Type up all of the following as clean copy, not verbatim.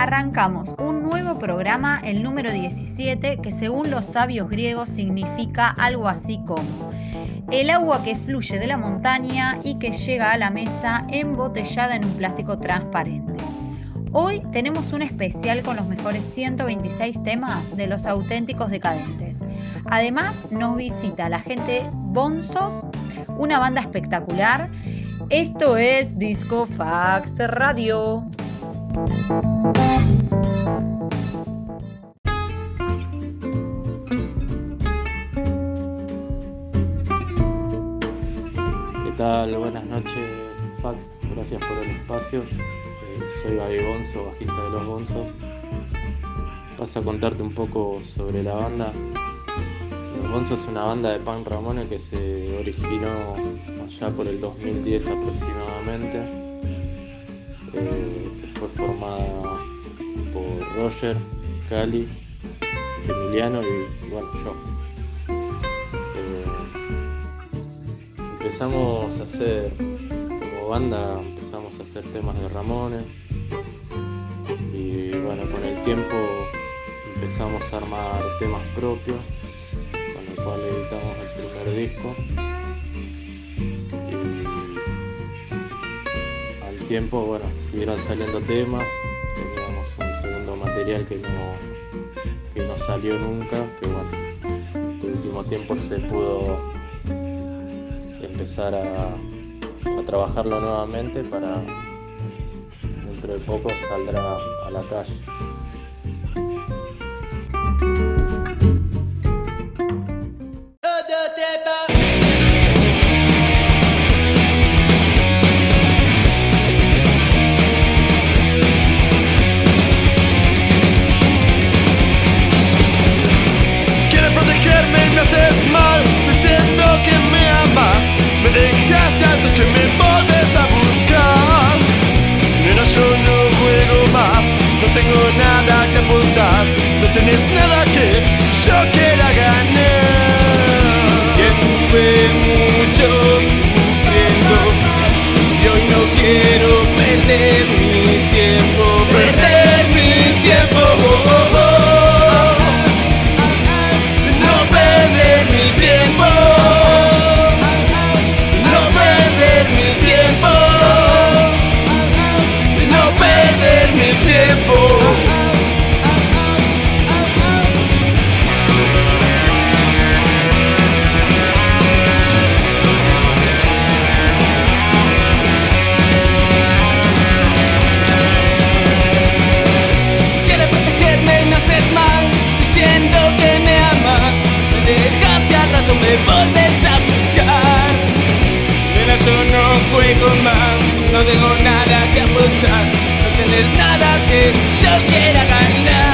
arrancamos un nuevo programa, el número 17, que según los sabios griegos significa algo así como el agua que fluye de la montaña y que llega a la mesa embotellada en un plástico transparente. Hoy tenemos un especial con los mejores 126 temas de los auténticos decadentes. Además nos visita la gente Bonzos, una banda espectacular. Esto es Disco Fax Radio. ¿Qué tal? Buenas noches, Fax. Gracias por el espacio. Soy Gaby Bonzo, bajista de Los Bonzos. Paso a contarte un poco sobre la banda. Los Bonzos es una banda de punk Ramones que se originó allá por el 2010 aproximadamente. Fue formada por Roger, Cali, Emiliano y bueno, yo. Empezamos a hacer, como banda, empezamos a hacer temas de Ramones y bueno, con el tiempo empezamos a armar temas propios, con el cual editamos el primer disco y al tiempo, bueno, siguieron saliendo temas, teníamos un segundo material que no salió nunca, que bueno, el último tiempo se pudo empezar a trabajarlo nuevamente para dentro de poco saldrá a la calle. Quieres protegerme y me haces mal, diciendo que me amas. Me dejaste antes que me volves a buscar. Nena, yo no juego más, no tengo nada que apostar, no tenés nada que yo quiera ganar. Y estuve mucho sufriendo y hoy no quiero perder mi tiempo, perder mi tiempo. No perder mi tiempo. Quieres protegerme y me haces mal, diciendo que me amas. Me dejas y al rato me volves a buscar. Nena, yo no juego más, no tengo nada que apostar, no tenés nada que yo quiera ganar.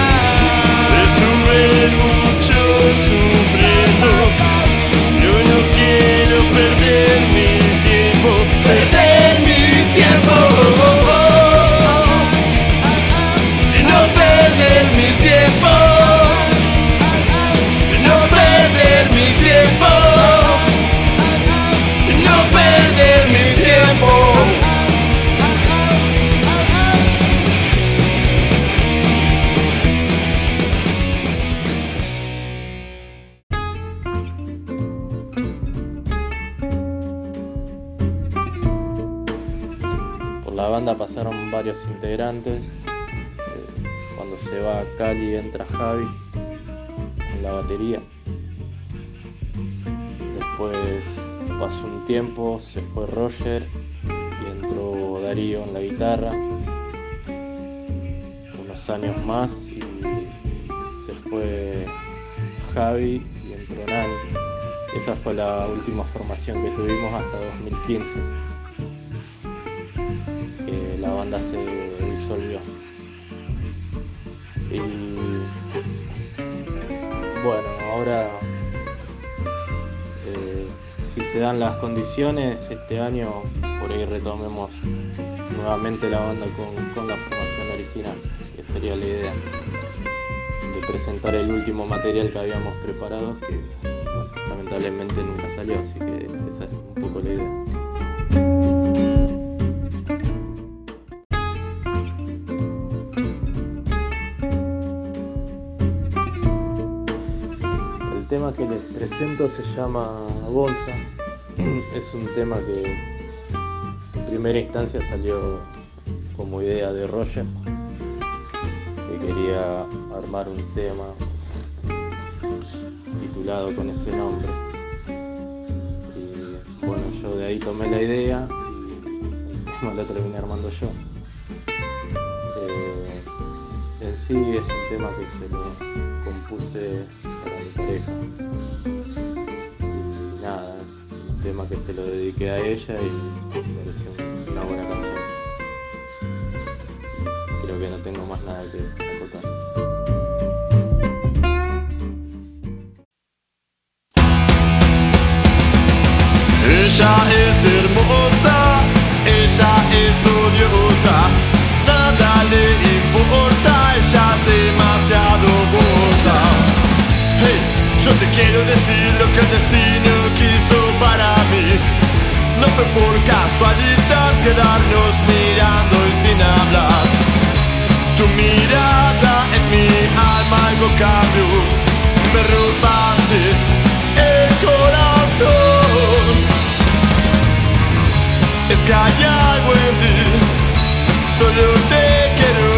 Estuve mucho sufriendo, yo no quiero perder mi tiempo, perder mi tiempo. No perder mi tiempo, no perder mi tiempo, no perder mi tiempo. Por la banda pasaron varios integrantes. Cuando se va Cali entra Javi en la batería. Después pasó un tiempo, se fue Roger y entró Darío en la guitarra. Unos años más y se fue Javi y entró Nani. Esa fue la última formación que tuvimos hasta 2015. Que la banda se disolvió. Y bueno, ahora si se dan las condiciones, este año por ahí retomemos nuevamente la banda con la formación original, que sería la idea de presentar el último material que habíamos preparado, que bueno, lamentablemente nunca salió, así que esa es un poco la idea. proyecto se llama Bolsa. Es un tema que en primera instancia salió como idea de Roger, que quería armar un tema titulado con ese nombre. Y bueno, yo de ahí tomé la idea y el tema lo terminé armando yo. En sí es un tema que se lo compuse para mi pareja. Y nada, es un tema que se lo dediqué a ella y me pareció una buena canción. Creo que no tengo más nada que acotar. Ella es hermosa, ella es odiosa, nada le importa, ella es demasiado bosa. Hey, yo te quiero decir lo que el destino quiso para mí. No fue por casualidad quedarnos mirando y sin hablar. Tu mirada en mi alma algo cambió, me robaste el corazón. Es que hay algo en ti, solo te quiero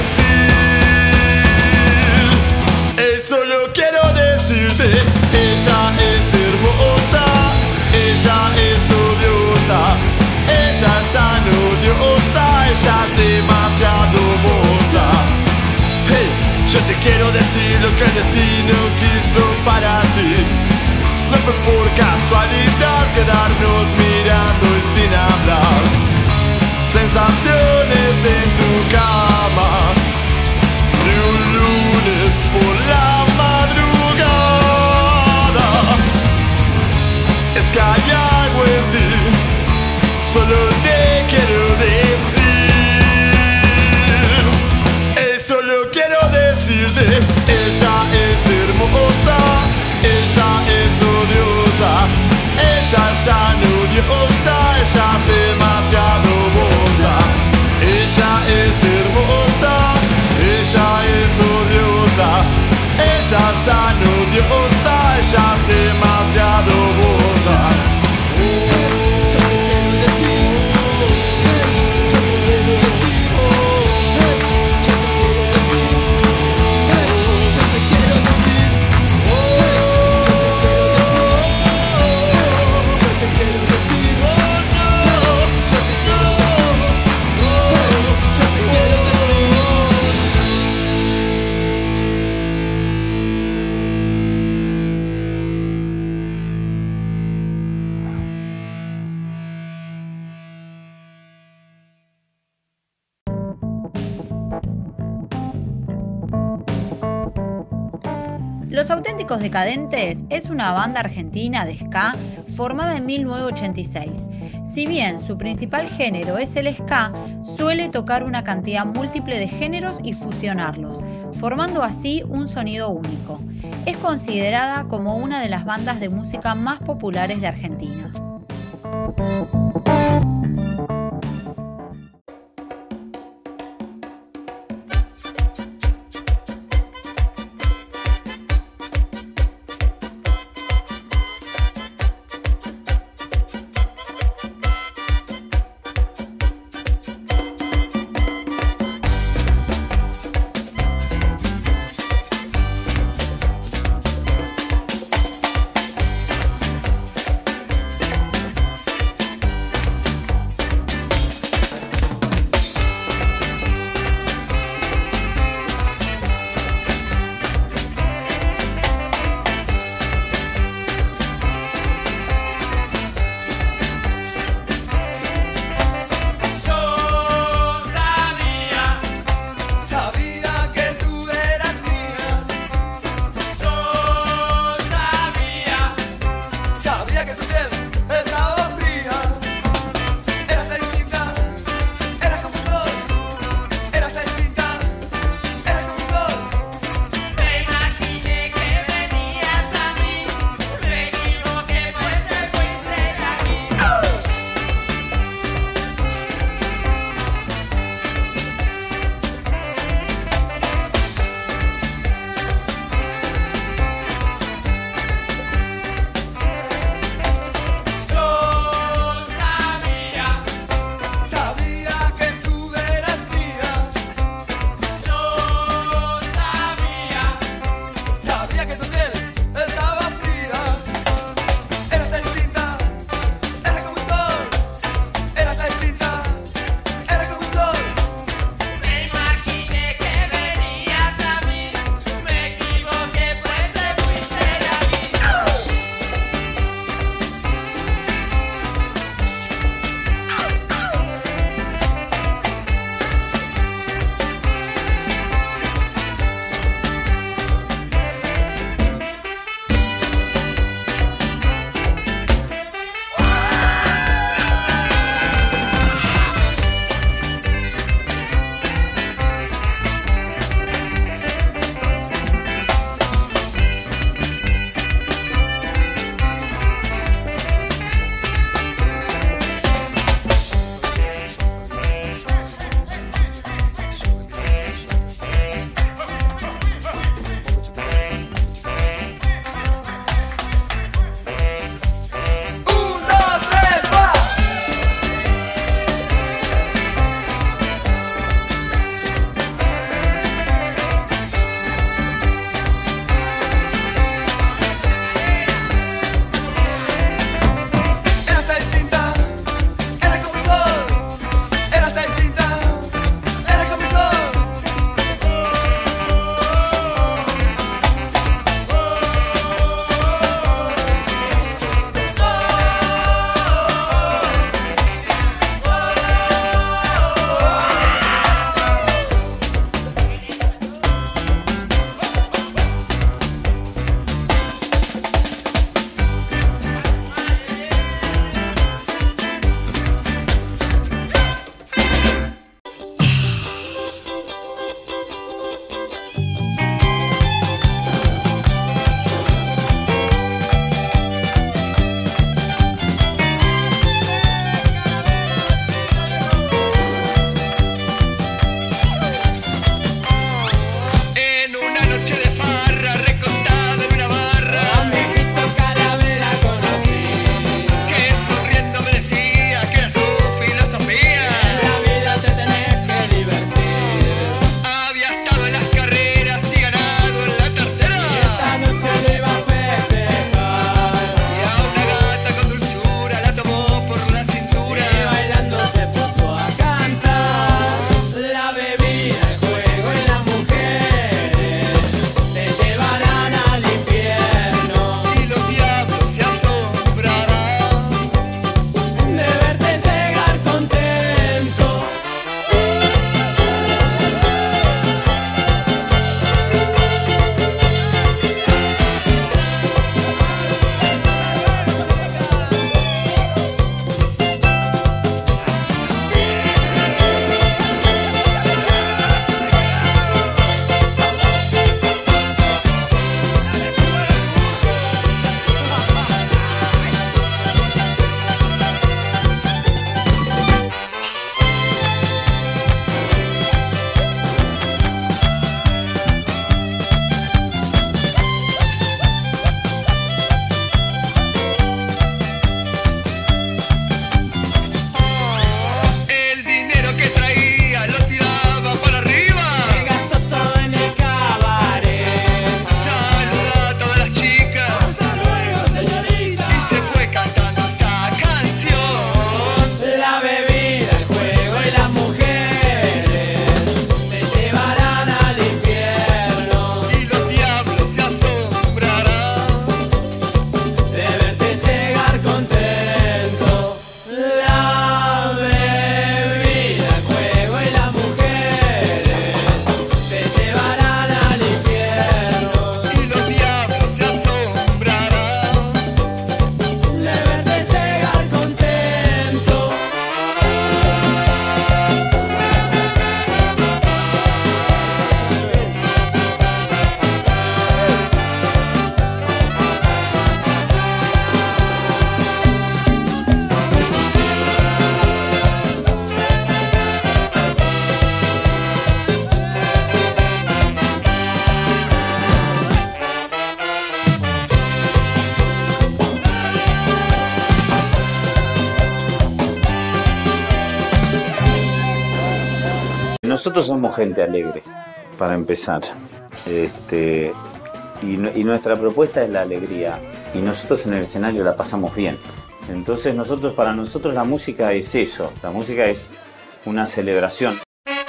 decir. Solo quiero decirte, ella es hermosa, ella es odiosa, ella es tan odiosa, ella es demasiado bosa. Hey, yo te quiero decir lo que el destino quiso para ti. No fue por casualidad quedarnos mirando y sin hablar. Sensaciones en tu cama de un lunes por la madrugada. Es que hay algo en ti, solo te quiero decir. Solo quiero decirte, ella es hermosa, ella es odiosa, ella es tan odiosa, ella es demasiado bosa. Ella es hermosa, ella es odiosa, ella es tan odiosa, ella es demasiado bosa. Los Auténticos Decadentes es una banda argentina de ska formada en 1986. Si bien su principal género es el ska, suele tocar una cantidad múltiple de géneros y fusionarlos, formando así un sonido único. Es considerada como una de las bandas de música más populares de Argentina. nosotros somos gente alegre, para empezar. Y nuestra propuesta es la alegría. Y nosotros en el escenario la pasamos bien. Entonces para nosotros la música es eso. La música es una celebración.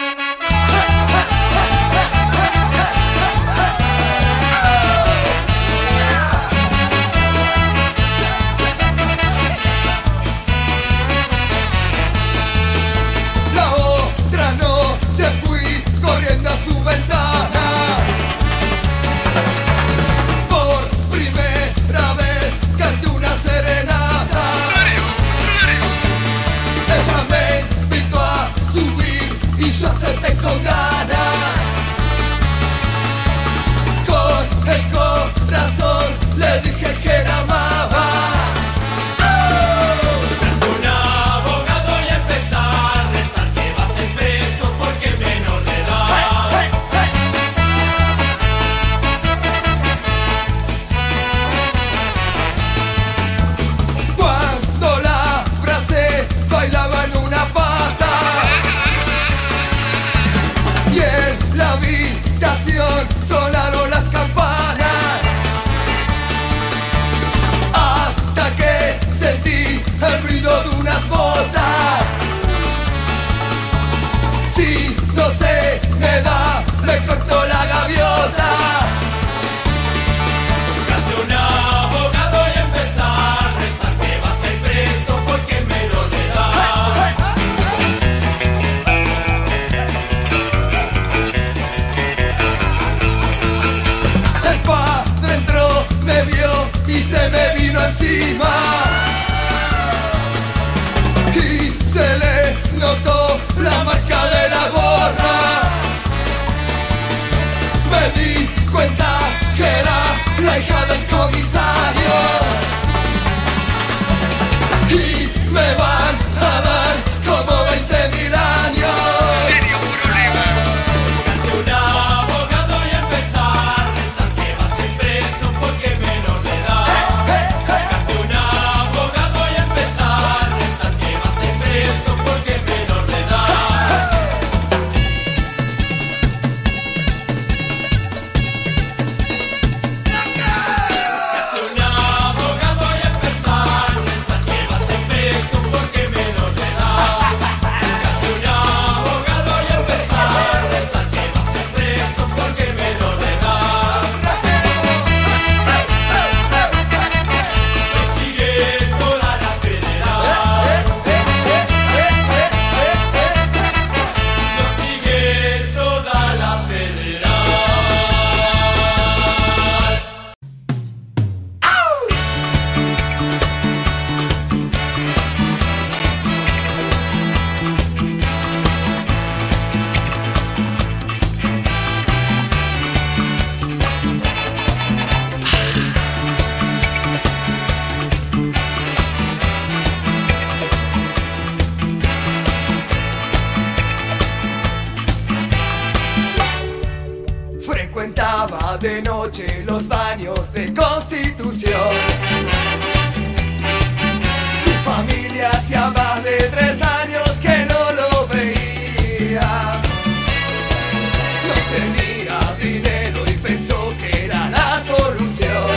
De noche los baños de Constitución. Su familia hacía más de 3 años que no lo veía. No tenía dinero y pensó que era la solución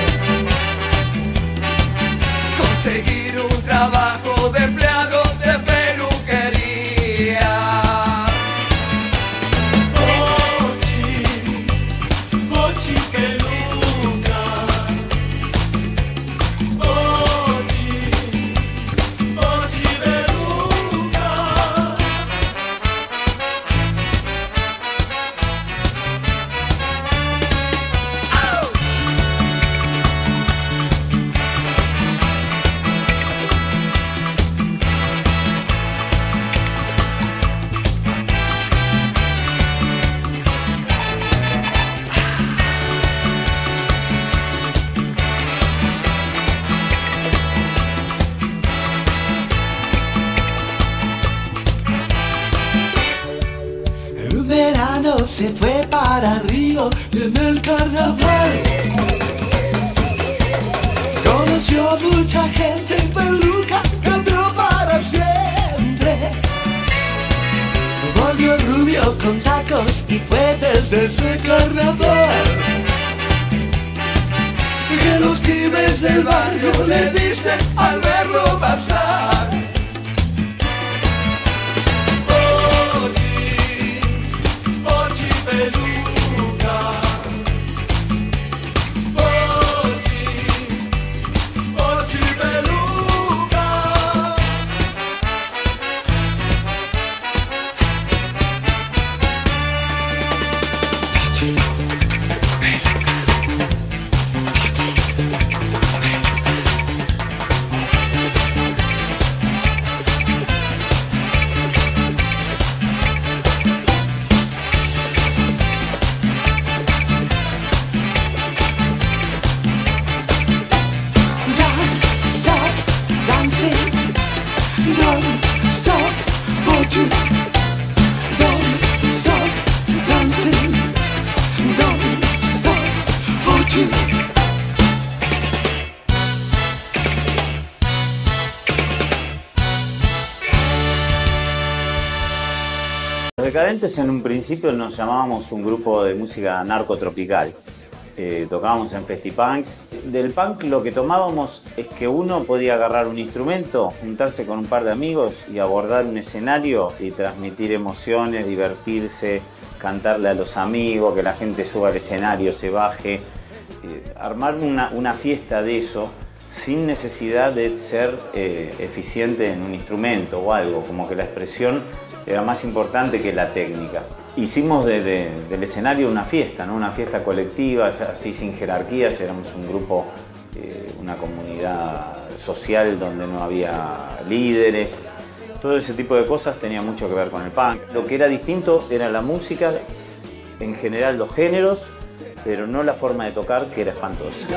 conseguir un trabajo de empleado de peluquería. Se fue para Río y en el carnaval conoció mucha gente en peluca, cambió para siempre. Volvió rubio barrio con tacos y fuetes de ese carnaval, que los pibes del barrio le dicen al verlo pasar. Pochi, Pochi peluca, Pochi, Pochi peluca. Los Decadentes en un principio nos llamábamos un grupo de música narcotropical. Tocábamos en festipunks. Del punk lo que tomábamos es que uno podía agarrar un instrumento, juntarse con un par de amigos y abordar un escenario y transmitir emociones, divertirse, cantarle a los amigos, que la gente suba al escenario, se baje, armar una fiesta de eso sin necesidad de ser eficiente en un instrumento o algo, como que la expresión era más importante que la técnica. Hicimos del escenario una fiesta, ¿no? Una fiesta colectiva, así sin jerarquías, éramos un grupo, una comunidad social donde no había líderes. Todo ese tipo de cosas tenía mucho que ver con el punk. Lo que era distinto era la música, en general los géneros, pero no la forma de tocar, que era espantosa.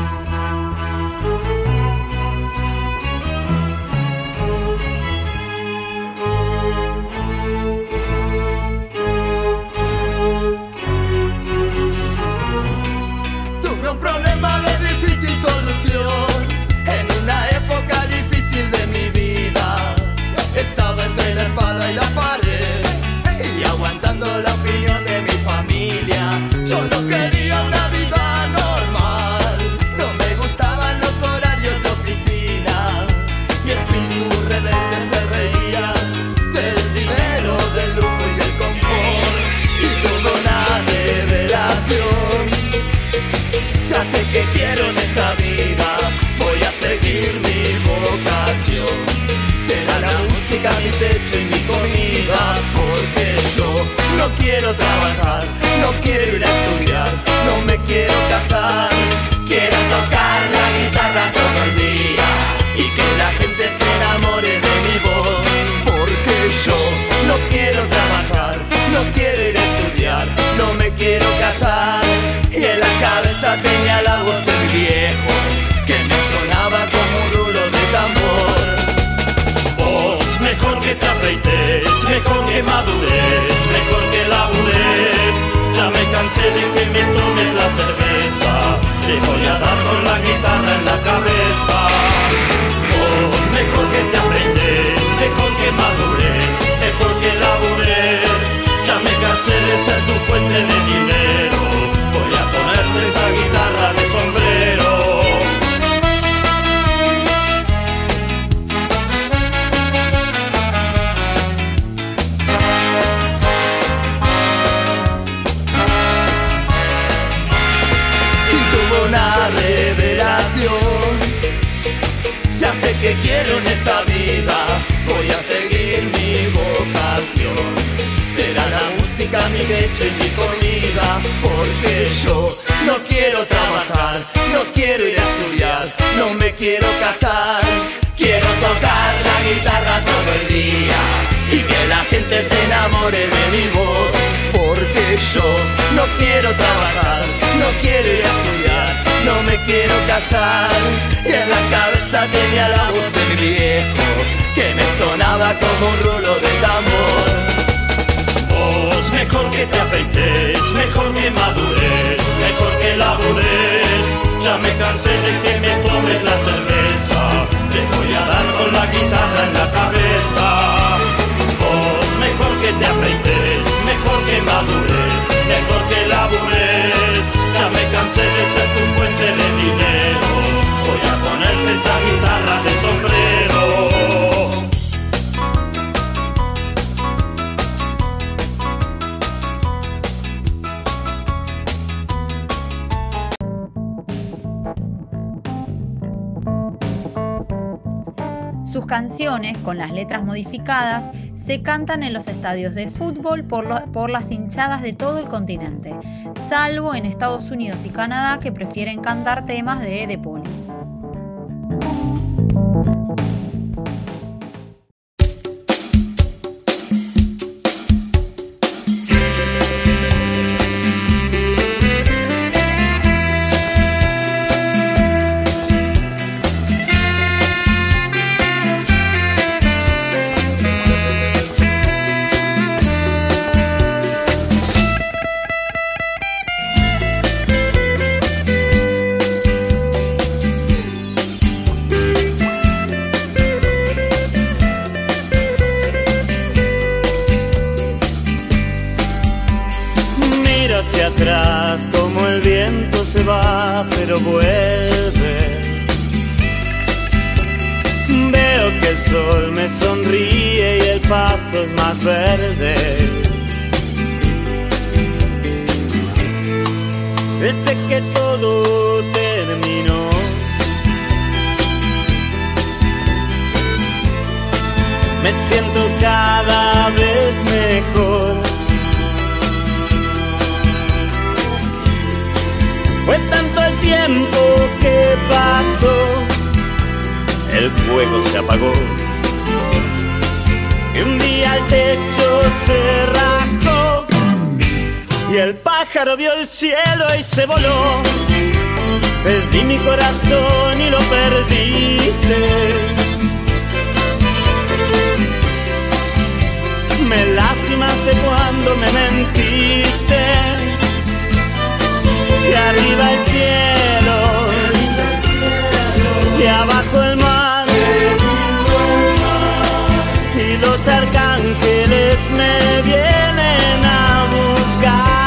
En una época difícil de mi vida, estaba entre la espada y la pared y aguantando la opinión de mi familia. Yo no quería una vida normal, no me gustaban los horarios de oficina. Mi espíritu rebelde se reía del dinero, del lujo y del confort, y tuvo una revelación. Ya sé que quiero en esta vida, voy a seguir mi vocación. Será la música mi techo y mi comida, porque yo no quiero trabajar, no quiero ir a estudiar, no me quiero casar. Quiero tocar la guitarra todo el día y que la gente se enamore de mi voz, porque yo no quiero trabajar, no quiero ir a estudiar, no me quiero casar. Y en la cabeza tenía la voz de mi viejo, que me sonaba como un rulo de tambor. Vos, mejor que te afeites, mejor que madures, mejor que labures. Ya me cansé de que me tomes la cerveza, te voy a dar con la guitarra en la cabeza. Vos, mejor que te afeites, mejor que madures, mejor que labures. Ya me cansé de ser tu fuente de dinero, voy a ponerte esa guitarra de sombrero. Y tuvo una revelación. Ya sé que quiero en esta vida, voy a seguir mi vocación. Será la música mi leche y mi comida, porque yo no quiero trabajar, no quiero ir a estudiar, no me quiero casar. Quiero tocar la guitarra todo el día y que la gente se enamore de mi voz, porque yo no quiero trabajar, no quiero ir a estudiar, no me quiero casar. Y en la cabeza tenía la voz de mi viejo, que me sonaba como un rulo de tambor. Vos, mejor que te afeites, mejor que madures, mejor que labures. Ya me cansé de que me tomes la cerveza, te voy a dar con la guitarra en la cabeza. Vos, mejor que te afeites, canciones, con las letras modificadas, se cantan en los estadios de fútbol por las hinchadas de todo el continente, salvo en Estados Unidos y Canadá, que prefieren cantar temas de The Police. Atrás como el viento se va pero vuelve. Veo que el sol me sonríe y el pasto es más verde. Desde que todo terminó, me siento cada vez mejor. Fue tanto el tiempo que pasó, el fuego se apagó, y un día el techo se rajó, y el pájaro vio el cielo y se voló. Perdí mi corazón y lo perdiste. Me lastimaste cuando me mentiste. Y arriba el cielo, y abajo el mar, y los arcángeles me vienen a buscar.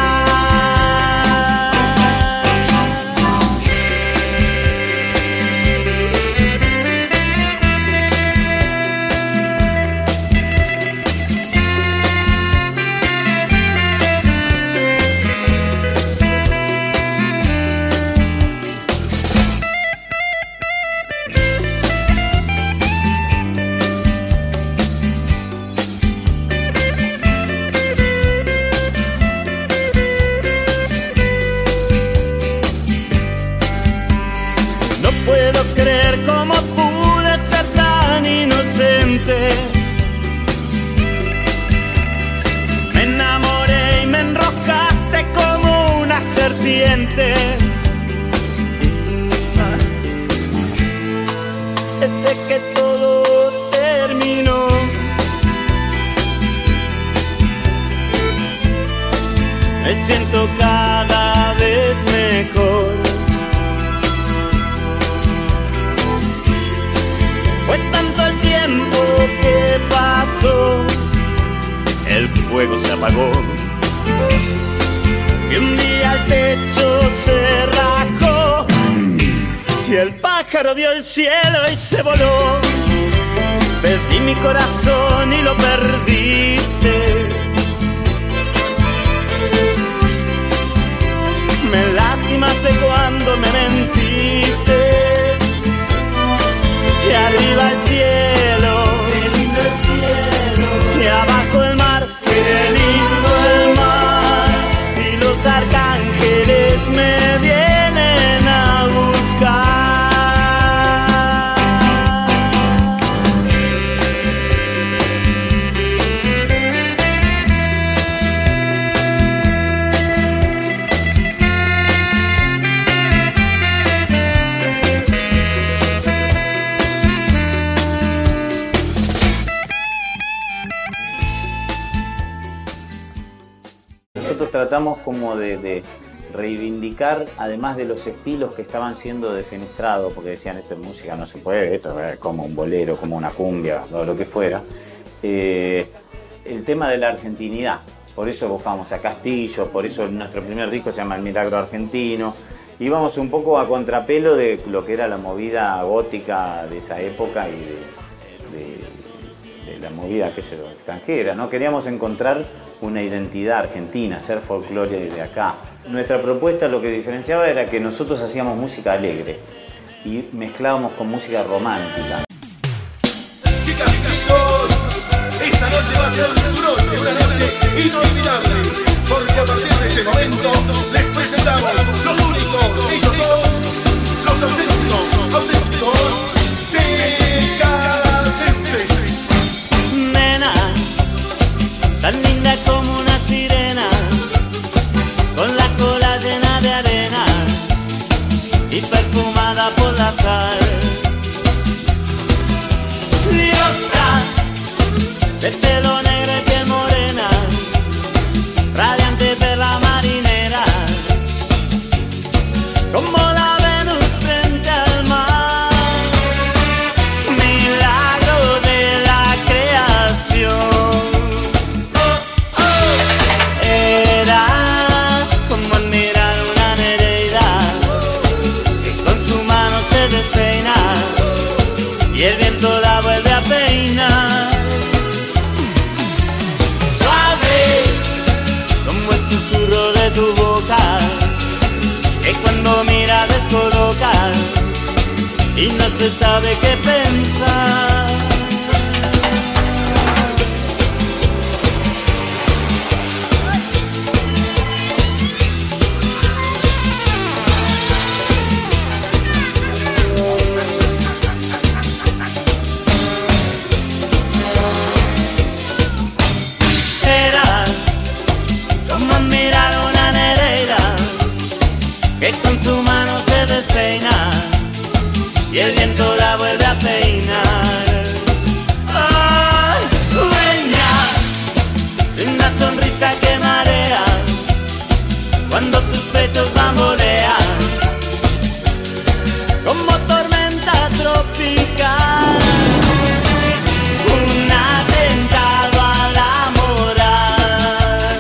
puedo creer cómo pude ser tan inocente. Me enamoré y me enroscaste como una serpiente. Desde que todo terminó, me siento cada vez mejor. Fue tanto el tiempo que pasó, el fuego se apagó y un día el techo se rajó y el pájaro vio el cielo y se voló. Perdí mi corazón y lo perdiste. Me lastimaste cuando me mentiste. Y arriba el cielo, qué lindo el cielo. Y abajo el mar, qué lindo el mar. Y los arcángeles me vienen a buscar. Nosotros tratamos como de reivindicar, además de los estilos que estaban siendo defenestrados, porque decían esto en música no se puede, esto es como un bolero, como una cumbia, o lo que fuera, el tema de la argentinidad. Por eso buscamos a Castillo, por eso nuestro primer disco se llama El Milagro Argentino. Íbamos un poco a contrapelo de lo que era la movida gótica de esa época y de la movida, qué sé yo, extranjera, ¿no? Queríamos encontrar una identidad argentina, hacer folclore de acá. Nuestra propuesta lo que diferenciaba era que nosotros hacíamos música alegre y mezclábamos con música romántica. inolvidable, porque a partir de este momento les presentamos los únicos, ellos son los auténticos decadentes. Nena, tan linda como una sirena, con la cola llena de arena y perfumada por la sal. Diosa, de pelo negro y piel morena, radiante perla marinera, como la Venus frente al mar. Milagro de la creación. Era como admirar una nereida que con su mano se despeina y el viento la vuelve a peinar. Suave como el susurro de tu boca, que cuando mira descoloca y no se sabe qué pensar. Que con su mano se despeina y el viento la vuelve a peinar. ¡Ay, dueña de una sonrisa que marea cuando sus pechos bambolean como tormenta tropical? Un atentado a la moral.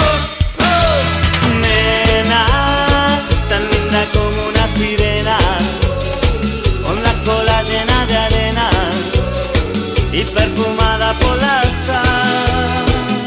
Nena, como una sirena, con la cola llena de arena y perfumada por la sal.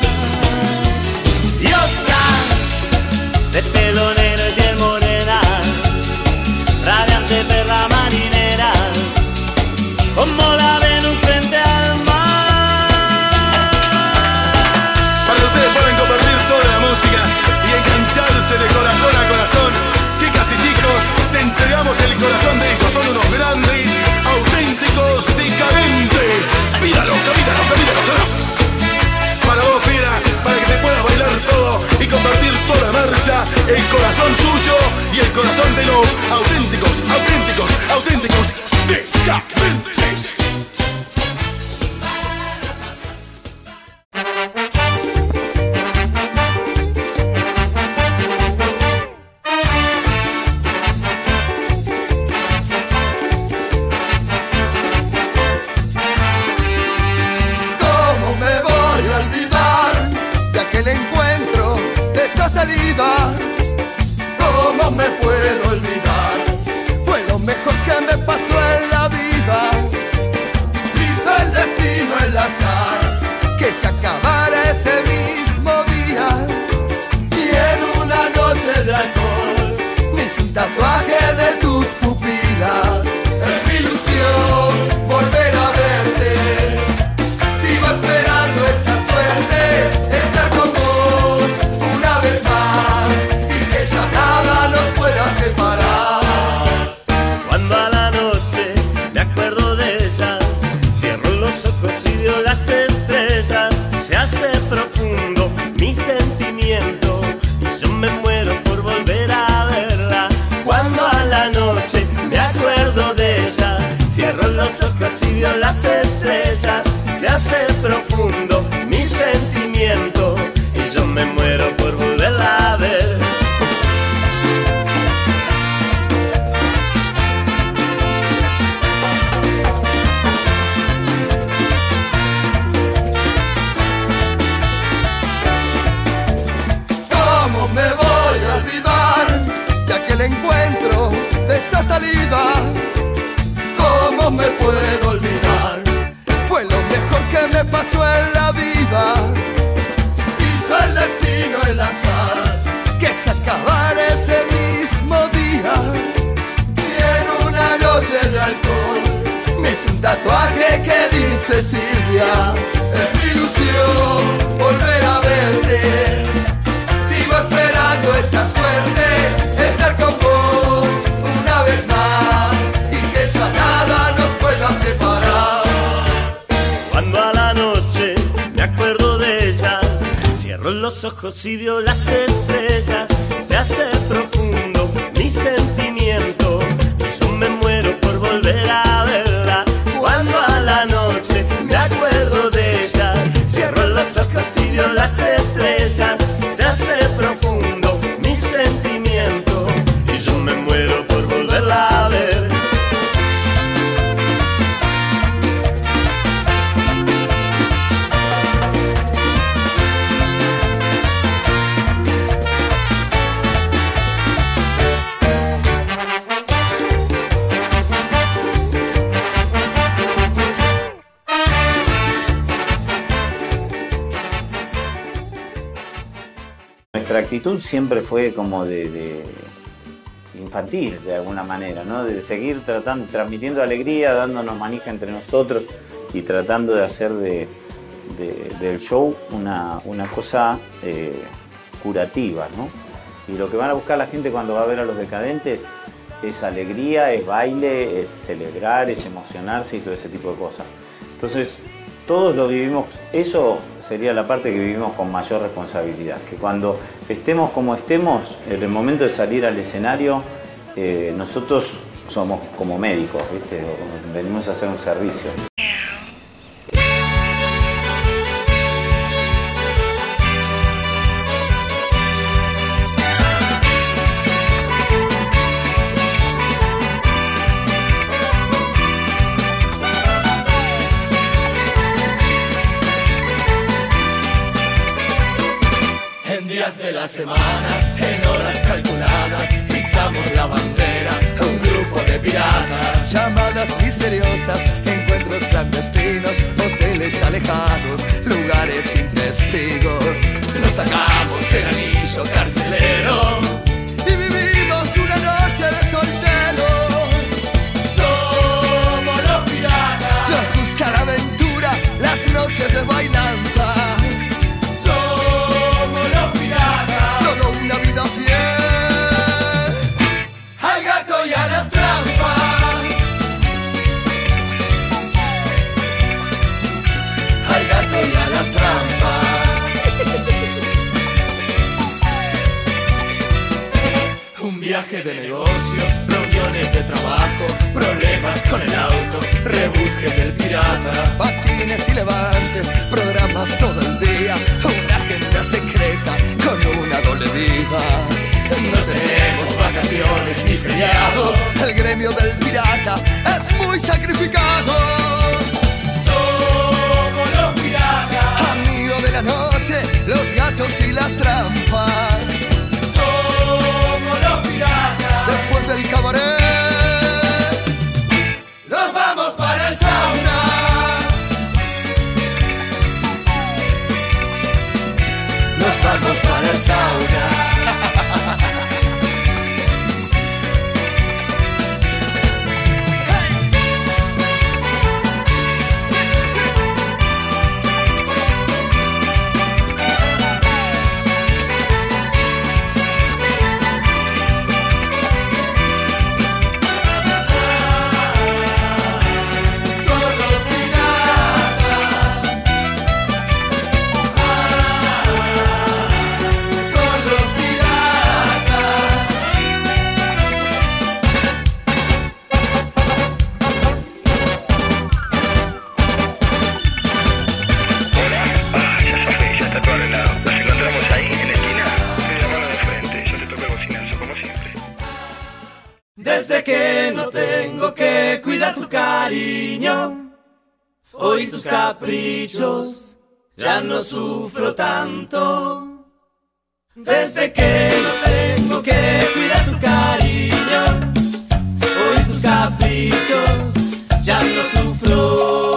Diosa, de pelo negro y piel morena, radiante perla marinera, como la Venus frente al mar. Para que ustedes puedan compartir toda la música y engancharse de corazón a corazón. Chicas y chicos, te entregamos el corazón de ellos. Son unos grandes, auténticos, decadentes. Míralo, camínalo, camínalo. Para vos, Fiera, para que te puedas bailar todo y compartir toda la marcha, el corazón tuyo y el corazón de los auténticos, auténticos, auténticos, decadentes. ¿Cómo me puedo olvidar? Fue lo mejor que me pasó en la vida. Hizo el destino, el azar, que se acabara ese mismo día. Y en una noche de alcohol me hice un tatuaje de tus pupilas. Es mi ilusión volver a verte. Sigo esperando esa suerte, estar con vos una vez más, y que ya nada nos pueda separar. Cuando a la noche me acuerdo de ella, cierro los ojos y veo las estrellas. Se hace profundo mi sentimiento y yo me muero por volver a verla. Cuando a la noche me acuerdo de ella, cierro los ojos y veo las estrellas. Se hace profundo mi sentimiento y yo me muero por volverla a ver. ¿Cómo me voy a olvidar de aquel encuentro, de esa salida? ¿Cómo me puedo olvidar? Fue lo mejor que me pasó en la vida. Hizo el destino, el azar, que se acabara ese mismo día. Y en una noche de alcohol me hice un tatuaje que dice Silvia. Es mi ilusión volver a verte. Cierro los ojos y veo las estrellas, se hace profundo mi sentimiento y yo me muero por volver a verla. Cuando a la noche me acuerdo de ella, cierro los ojos y veo las estrellas, se hace profundo mi sentimiento y yo me muero por volverla a ver. Nuestra actitud siempre fue como de infantil, de alguna manera, ¿no? De seguir transmitiendo alegría, dándonos manija entre nosotros y tratando de hacer del show una cosa curativa, ¿no? Y lo que van a buscar la gente cuando va a ver a Los Decadentes es alegría, es baile, es celebrar, es emocionarse y todo ese tipo de cosas. Entonces, todos lo vivimos, eso sería la parte que vivimos con mayor responsabilidad, que cuando estemos como estemos, en el momento de salir al escenario, nosotros somos como médicos, ¿viste? Venimos a hacer un servicio. De la semana, en horas calculadas, izamos la bandera, un grupo de piratas. Llamadas misteriosas, encuentros clandestinos, hoteles alejados, lugares sin testigos. Nos sacamos el anillo carcelero y vivimos una noche de solteros. Somos los piratas. Nos gusta la aventura, las noches de bailanta. Una vida fiel al gato y a las trampas, al gato y a las trampas. Un viaje de negocio, reuniones de trabajo, problemas con el auto, rebusques del pirata, patines y levantes, programas todo el día, una agenda secreta con una doble vida. No tenemos vacaciones ni feriados, el gremio del pirata es muy sacrificado. Somos los piratas, amigos de la noche, los gatos y las trampas. Somos los piratas, después del cabaret nos vamos para el sauna. Nos vamos para el sauna. Desde que no tengo que cuidar tu cariño, oír tus caprichos, ya no sufro tanto. Desde que no tengo que cuidar tu cariño, oír tus caprichos, ya no sufro.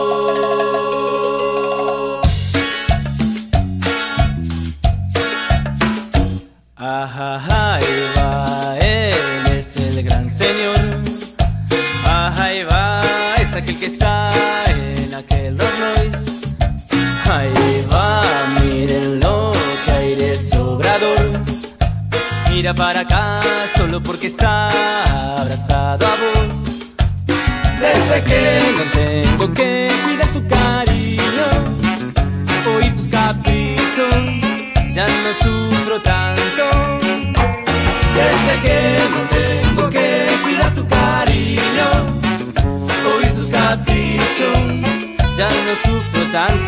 Ajá, ahí va, él es el gran señor. Ajá, ahí va, es aquel que está en aquel Rolls Royce. Ahí va, mírenlo, que aire sobrador. Mira para acá, solo porque está abrazado a vos. Desde que no tengo que cuidar tu cariño, oír tus caprichos, ya no sufro tanto. Desde que no tengo que cuidar tu cariño, oír tus caprichos, ya no sufro tanto.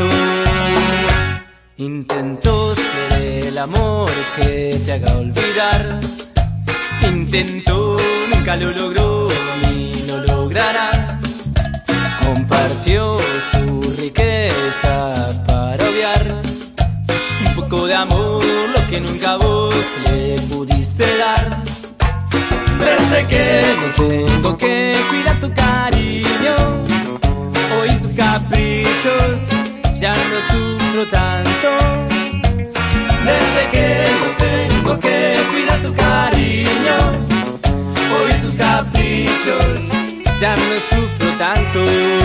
Intento ser el amor que te haga olvidar. Intento, nunca lo logró ni lo logrará. Compartió su riqueza para obviar un poco de amor, lo que nunca vos le pudiste dar. Desde que no tengo que cuidar tu cariño, oír tus caprichos, ya no sufro tanto. Desde que no tengo que cuidar tu cariño, oír tus caprichos, ya no sufro tanto.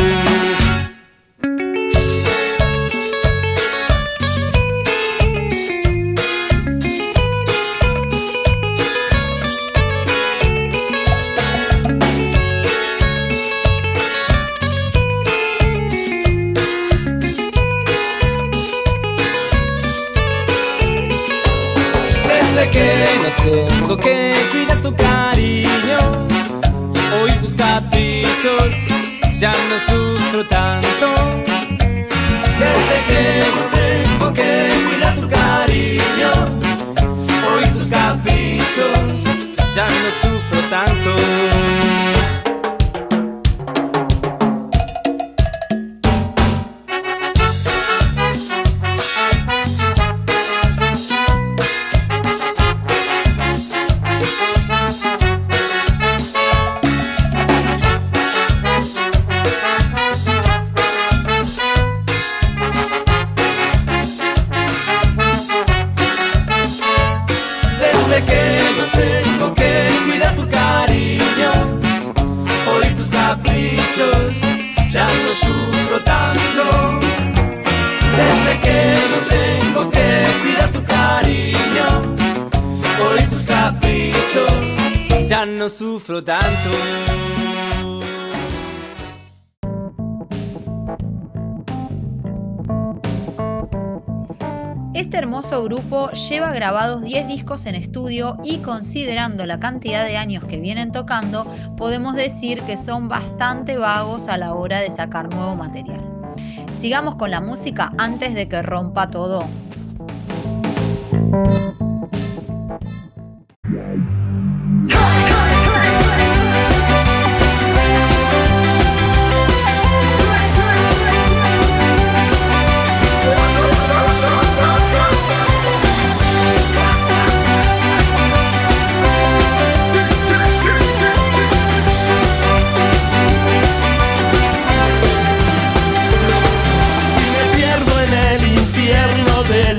Que no tengo que cuidar tu cariño, oír tus caprichos, ya no sufro tanto. Desde que no tengo que cuidar tu cariño, oír tus caprichos, ya no sufro tanto. No sufro tanto. Este hermoso grupo lleva grabados 10 discos en estudio y considerando la cantidad de años que vienen tocando, podemos decir que son bastante vagos a la hora de sacar nuevo material. Sigamos con la música antes de que rompa todo. De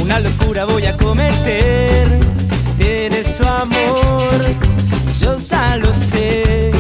una locura voy a cometer. Tienes tu amor, yo ya lo sé.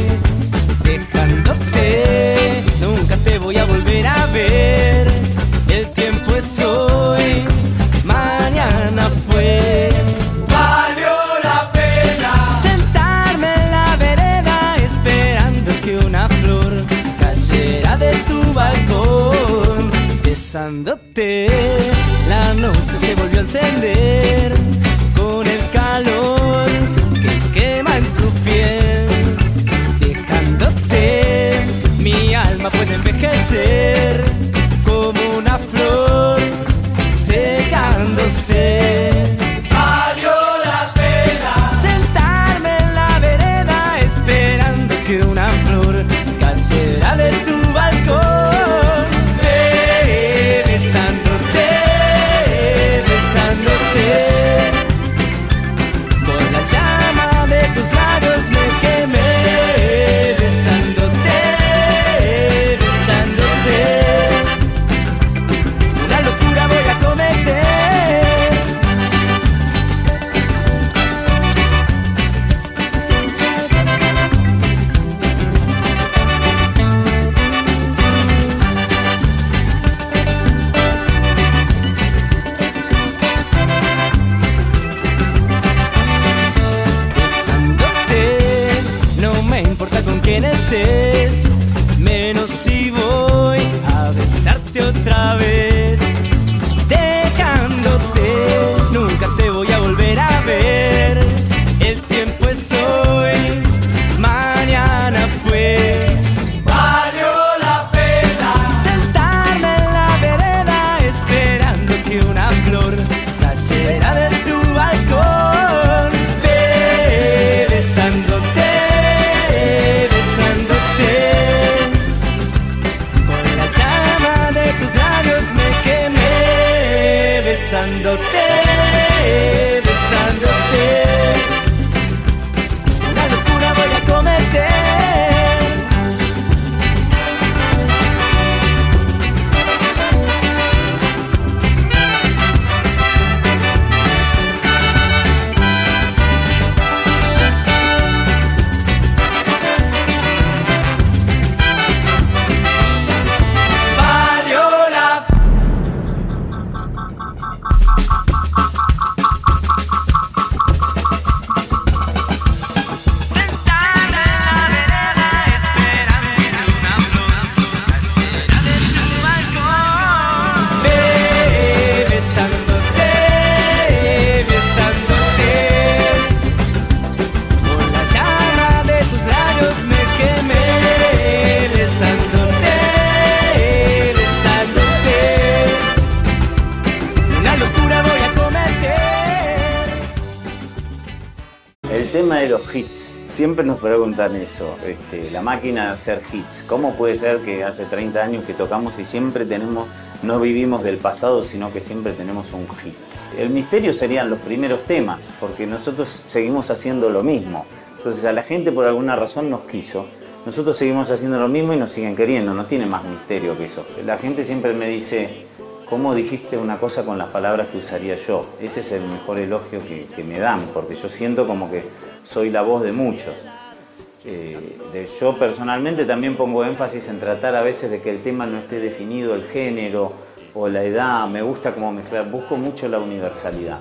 Dejándote, nunca te voy a volver a ver. El tiempo es hoy, mañana fue. Valió la pena Sentarme en la vereda esperando que una flor cayera de tu balcón. Besándote, la noche se volvió a encender con el calor que quema en tu piel. Dejándote, mi alma puede envejecer como una flor secándose. valió la pena Sentarme en la vereda esperando que una flor cayera de tu balcón. Besándote, besándote, con la llama de tus labios me quemé. Besándote, besándote, una locura voy a cometer. Besándote, no me importa con quién estés, menos si voy a besarte otra vez. Dejándote, nunca te voy a volver a ver. El tiempo es hoy, mañana fue. valió la pena Sentarme en la vereda esperando que una flor cayera de tu balcón. Besándote, besándote, con la llama de tus labios me quemé. Besándote, besándote, una locura voy a cometer. valió la Besándote, besándote, con la llama de tus labios me quemé. Besándote, besándote, una locura voy a cometer. El tema de los hits. Siempre nos preguntan eso, la máquina de hacer hits. ¿Cómo puede ser que hace 30 años que tocamos y siempre no vivimos del pasado, sino que siempre tenemos un hit? El misterio serían los primeros temas, porque nosotros seguimos haciendo lo mismo. Entonces a la gente por alguna razón nos quiso. Nosotros seguimos haciendo lo mismo y nos siguen queriendo, no tiene más misterio que eso. La gente siempre me dice, ¿cómo dijiste una cosa con las palabras que usaría yo? Ese es el mejor elogio que me dan, porque yo siento como que soy la voz de muchos. Yo personalmente también pongo énfasis en tratar a veces de que el tema no esté definido, el género o la edad. Me gusta como mezclar, busco mucho la universalidad.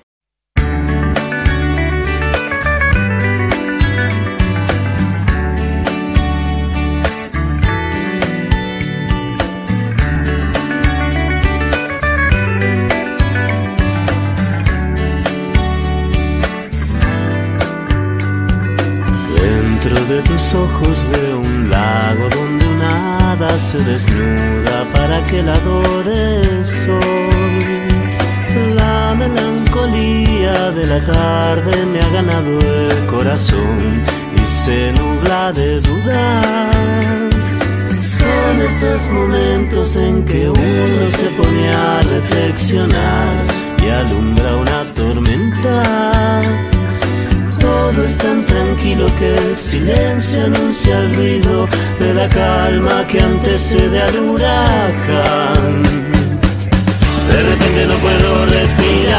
Dentro de tus ojos veo un lago donde una hada se desnuda para que la adore el sol. La melancolía de la tarde me ha ganado el corazón y se nubla de dudas. Son esos momentos en que uno se pone a reflexionar y alumbra una tormenta. Todo es tan tranquilo que el silencio anuncia el ruido de la calma que antecede al huracán. De repente no puedo respirar.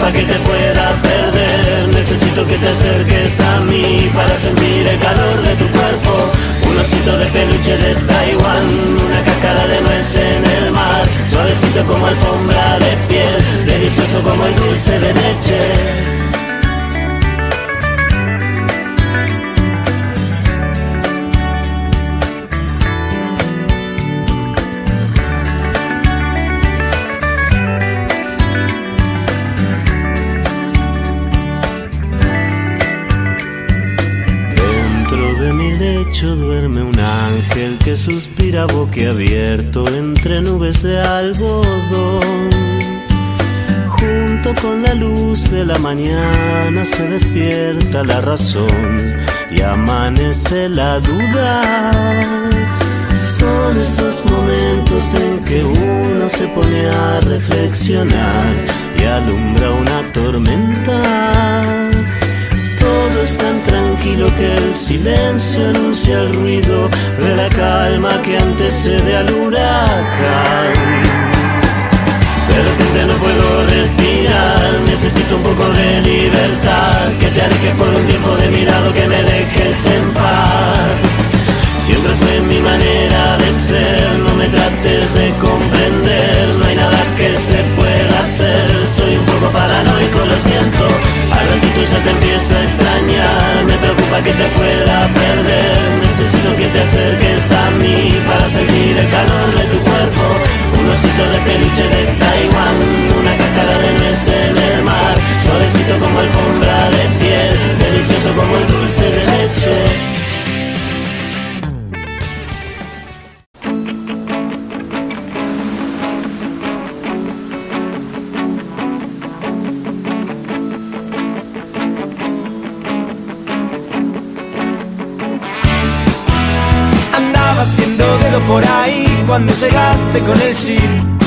preocupa que te pueda perder. Necesito que te acerques a mí para sentir el calor de tu cuerpo. Un osito de peluche de Taiwán, una cáscara de nuez en el mar, suavecito como alfombra de piel, delicioso como el dulce de leche. Duerme un ángel que suspira boquiabierto entre nubes de algodón. Junto con la luz de la mañana se despierta la razón y amanece la duda. Son esos momentos en que uno se pone a reflexionar y alumbra una tormenta. Todo es tan tranquilo que el silencio anuncia el ruido de la calma que antecede al huracán. De repente no puedo respirar, necesito un poco de libertad, que te alejes por un tiempo de mi lado, que me dejes en paz. Siempre fue mi manera de ser, no me trates de comprender, no hay nada que se pueda hacer, soy un poco paranoico, lo siento. Al ratito ya te empiezo a extrañar, me preocupa que te pueda perder. Necesito que te acerques a mí para sentir el calor de tu cuerpo. Un osito de peluche de Taiwán, una cáscara de nuez en el mar, suavecito como alfombra de piel, delicioso como el dulce de leche. Haciendo dedo por ahí cuando llegaste con el jeep.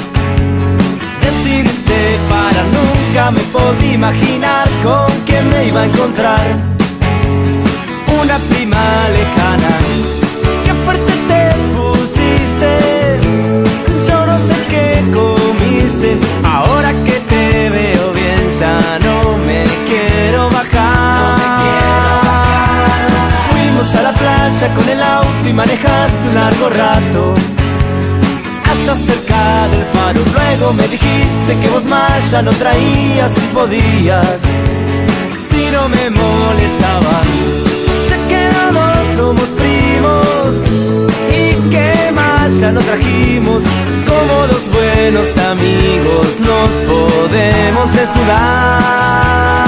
Decidiste parar, nunca me podía imaginar con quién me iba a encontrar. Una prima lejana, qué fuerte te pusiste. Yo no sé qué comiste, ahora que te veo bien ya no me quiero bajar. Fuimos a la playa con el auto y manejaste un largo rato hasta cerca del faro. Luego me dijiste que vos más ya no traías si podías, si no me molestaba, ya que los dos somos primos. Y que más ya no trajimos, como los buenos amigos nos podemos desnudar.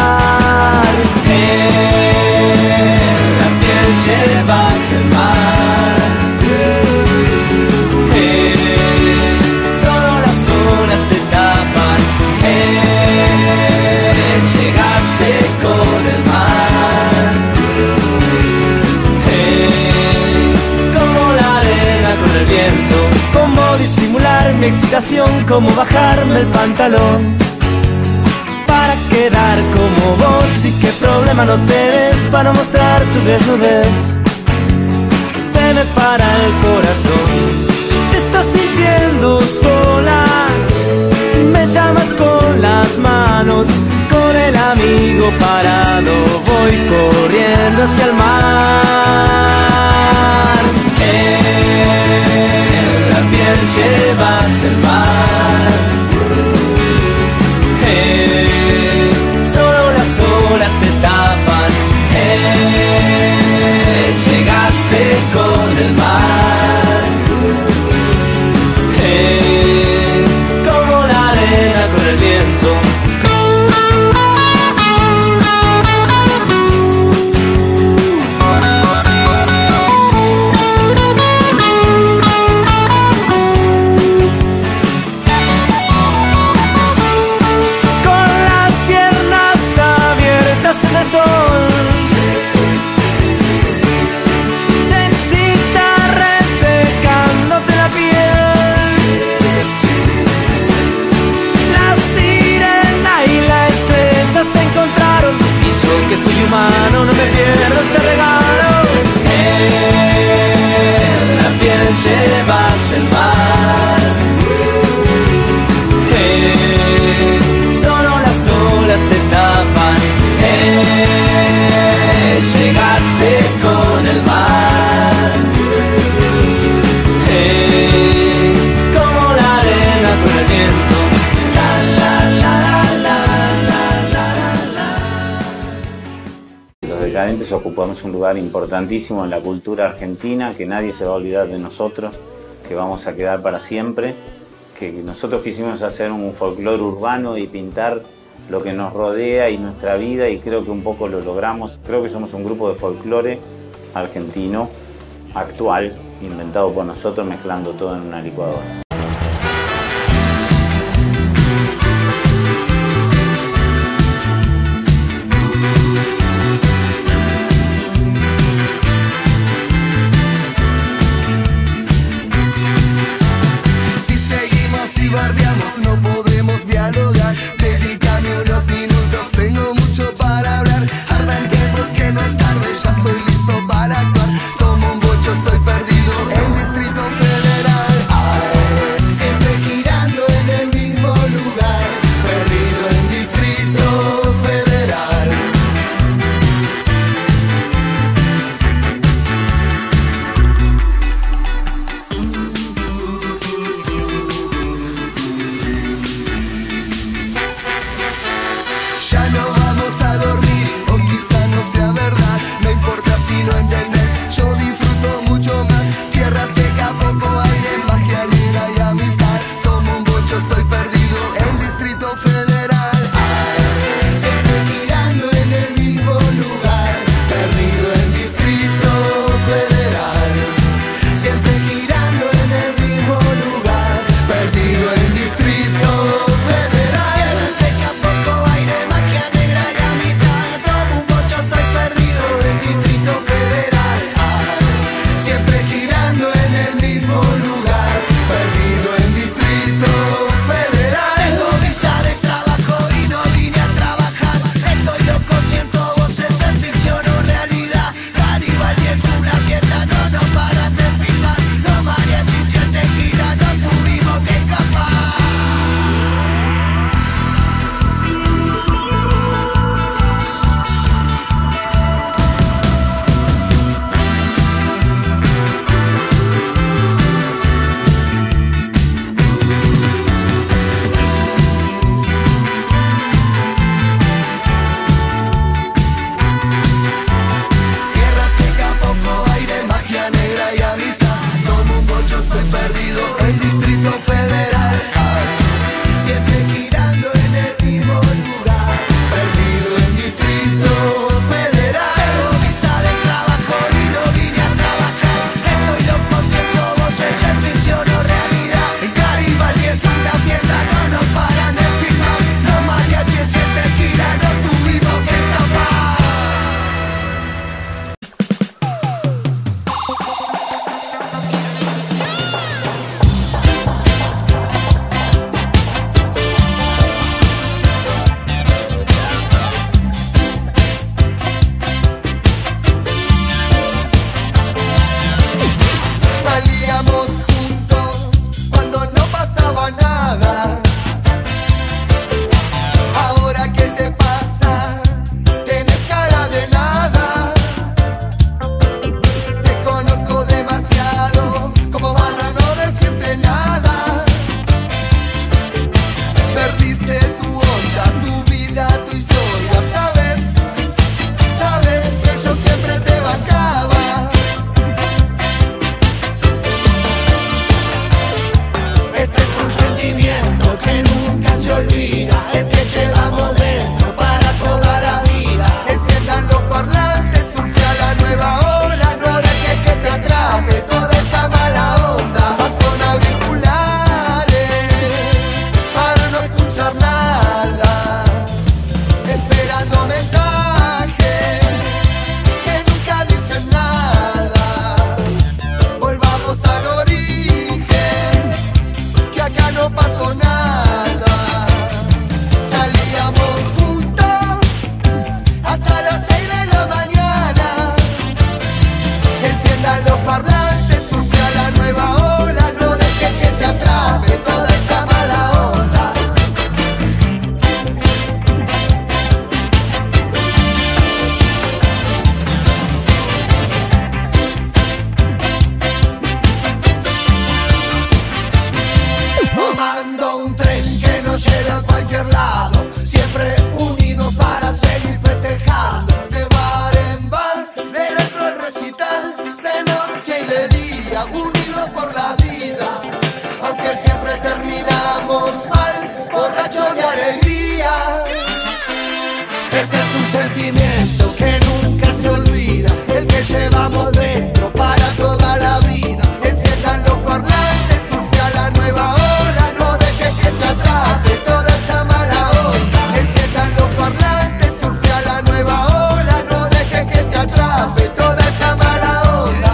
Llevas el mar, solo las olas te tapan, llegaste con el mar, como la arena con el viento, cómo disimular mi excitación, cómo bajarme el pantalón para quedar como vos, y qué problema no te des para mostrar tu desnudez. Se me para el corazón, te estás sintiendo sola, me llamas con las manos, con el amigo parado, voy corriendo hacia el mar. En la piel llevas el mar, solo las olas te tapan, llegaste con el mar, como la arena con el viento. Decadentes ocupamos un lugar importantísimo en la cultura argentina, que nadie se va a olvidar de nosotros, que vamos a quedar para siempre, que nosotros quisimos hacer un folclore urbano y pintar lo que nos rodea y nuestra vida, y creo que un poco lo logramos. Creo que somos un grupo de folclore argentino, actual, inventado por nosotros, mezclando todo en una licuadora. Bardeamos, no podemos dialogar. Dedícame unos minutos, tengo mucho para hablar. Arranquemos que no es tarde, ya estoy listo para actuar. Tomo un bocho, estoy perdido en Distrito Federal. Ay, siempre girando en el mismo lugar, perdido en Distrito Federal. Ya no vamos a dormir, o quizá no sea verdad, no importa si no entendés, yo disfruto mucho más. Tierras deja poco aire, magia negra y amistad. Tomo un bocho, estoy perdido en Distrito Federal. Ay, siempre girando en el mismo lugar, perdido en Distrito Federal. Siempre girando en el mismo lugar, perdido en Distrito Federal. Deja poco aire, magia negra y amistad. Tomo un bocho, estoy perdido en Distrito Federal. Ay, siempre girando en el mismo lugar, perdido en Distrito Federal. Tengo visa de trabajo y no vine a trabajar. Estoy loco, siento voces en ficción o realidad. Garibaldi es una fiesta, no nos paran de filmar. Los mariachis y el tequila no tuvimos que escapar. Tierras deja poco aire, magia negra y amistad. Tomo un bocho, estoy perdido en Distrito Federal. Ay, siempre girando en el mismo lugar, perdido en Distrito Federal. Tengo visa de trabajo y no vine a trabajar. Estoy loco, siento voces en ficción o realidad. Garibaldi es una fiesta, no nos paran de filmar. Los mariachis y el tequila no tuvimos que escapar. borracho de alegría. Este es un sentimiento que nunca se olvida, el que llevamos dentro para toda la vida. Enciendan los parlantes, surfea la nueva ola, no dejes que te atrape toda esa mala onda. Enciendan los parlantes, surfea la nueva ola, no dejes que te atrape toda esa mala onda.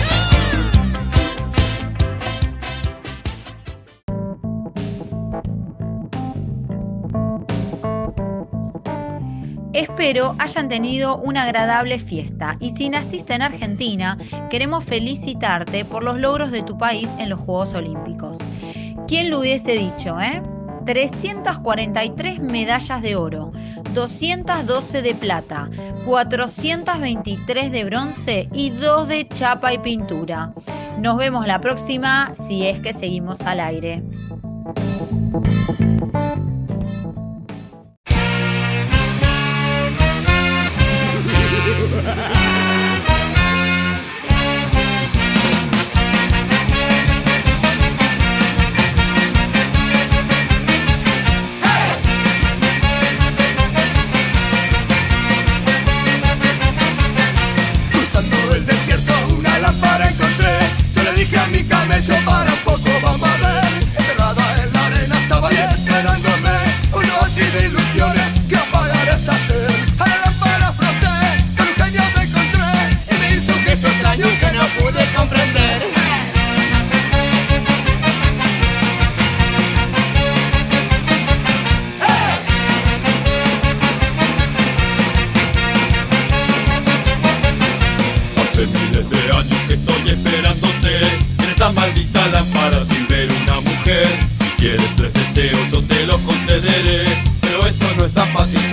Espero hayan tenido una agradable fiesta y si naciste en Argentina, queremos felicitarte por los logros de tu país en los Juegos Olímpicos. ¿Quién lo hubiese dicho, 343 medallas de oro, 212 de plata, 423 de bronce y 2 de chapa y pintura. Nos vemos la próxima si es que seguimos al aire. Cruzando el desierto una lámpara encontré. Yo le dije a mi camello, para un poco vamos a ver. Enterrada en la arena estaba ahí esperándome. Uno así de ilusiones que apagar esta sed. A la lámpara froté, con un genio me encontré y me hizo un gesto extraño que no pude comprender. Hace miles de años que estoy esperándote en esta maldita lámpara sin ver una mujer. Si quieres 3 deseos yo te los concederé, pero esto no es tan fácil